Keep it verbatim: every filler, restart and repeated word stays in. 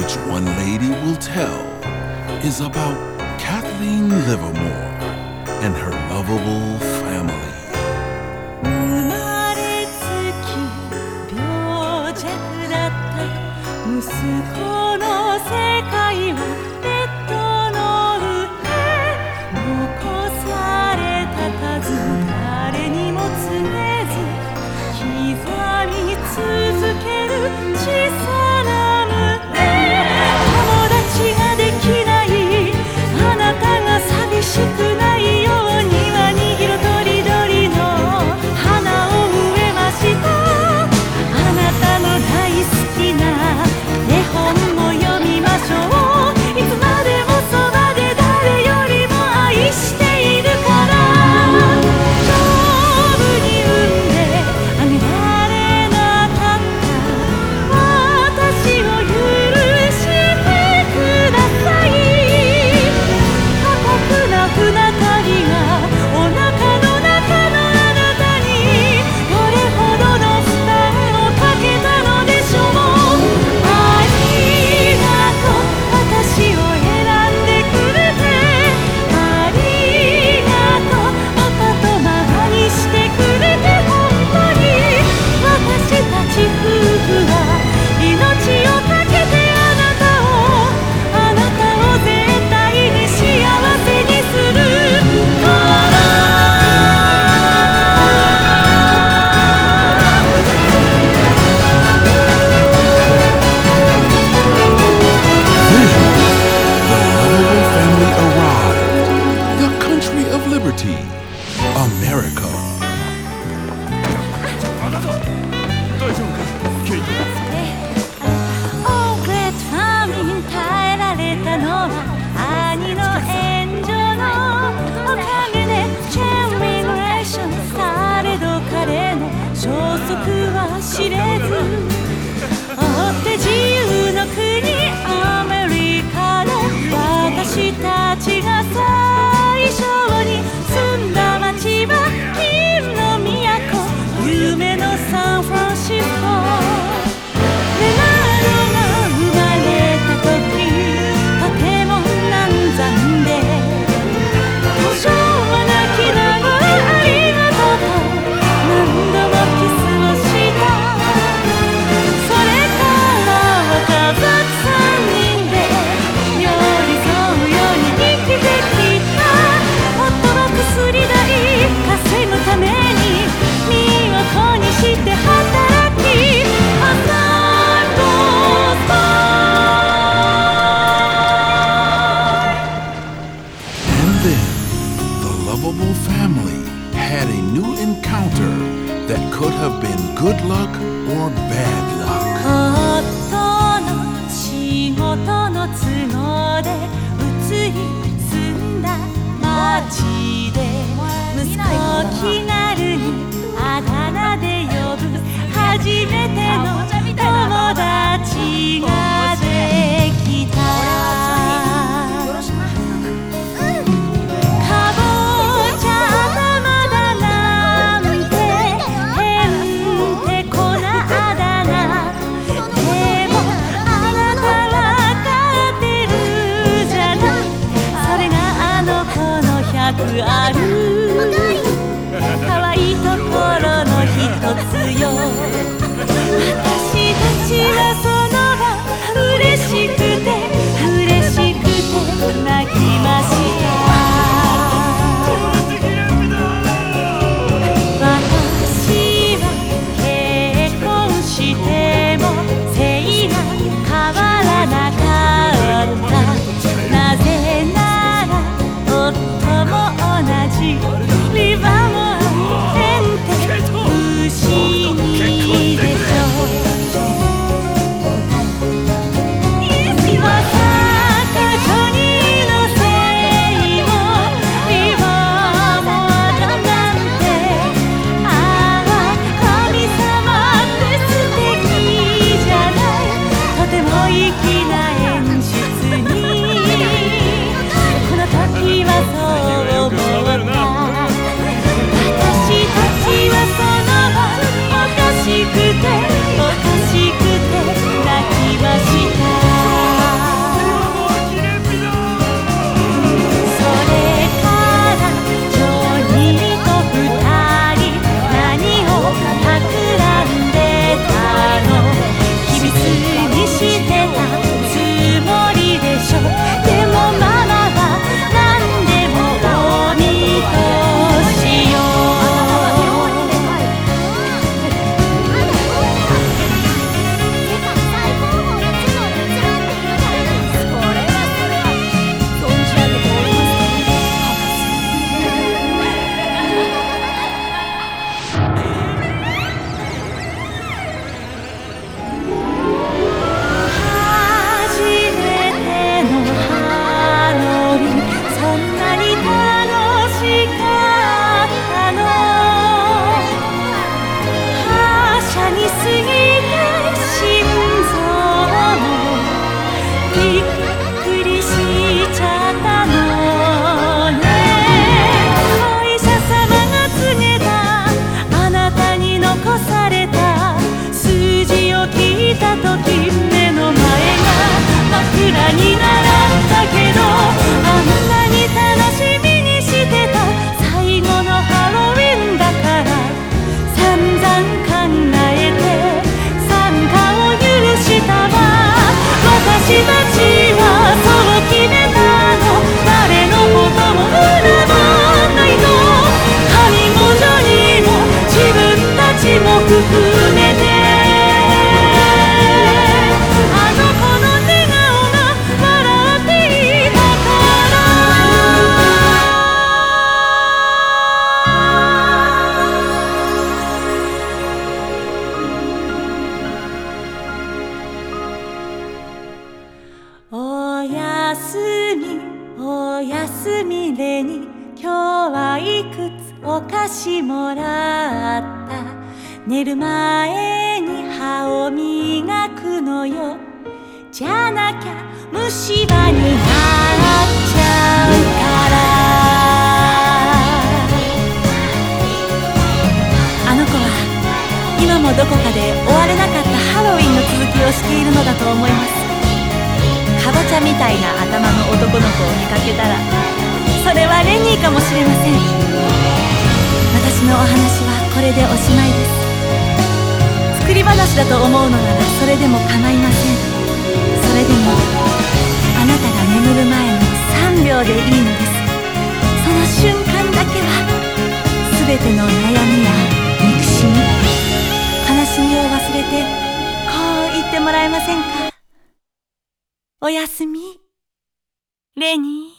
which one lady will tell is about Kathleen Livermore and her lovable family. 生まれつき病弱だった息子の世界はベッドの上残された数誰にも告げず刻み続ける小さな胸友達ができないあなたが寂しくないようにはに色とりどりの花を植えましたあなたの大好きな絵本も読みましょういつまでもそばで誰よりも愛しているから丈夫に産んであげられなかった私を許してください過酷な船旅がお腹の中のあなたにどれほどの負担をかけたのでしょうありがとう私を選んでくれてありがとうパパとママにしてくれて本当に私たち夫婦は命をかけてあなたをあなたを絶対に幸せにするから The lovable family arrived. The country of liberty, America. Oh, great famine 耐えられたのは兄の援助のおかげでジェネレーションされど彼の消息は知れず追って自由の国アメリカで私たちが最初に住んだ街は金の都夢のサンフランシスコレナードが生まれた時とても難産で保証は泣きながらありがとうと何度もキスをしたそれからは家族さんにんで寄り添うように生きてきた夫は薬代稼ぐために身を粉にして働き朝 And then the lovable family had a new encounter that could have been good luck or bad luck. 夫の仕事の都合で移り住んだ町で息子を気軽にあだ名で呼ぶ初めての友達ができたかぼちゃ頭だなんてへんてこなあだ名でもあなたわかってるじゃないそれがあの子の百あるお菓子もらった。寝る前に歯を磨くのよ。じゃなきゃ虫歯になっちゃうから。あの子は今もどこかで終われなかったハロウィンの続きをしているのだと思います。かぼちゃみたいな頭の男の子を見かけたら、それはレニーかもしれません。私のお話はこれでおしまいです。作り話だと思うのならそれでも構いません。それでもあなたが眠る前のさんびょうでいいのです。その瞬間だけは全ての悩みや憎しみ、悲しみを忘れてこう言ってもらえませんか。おやすみレニー。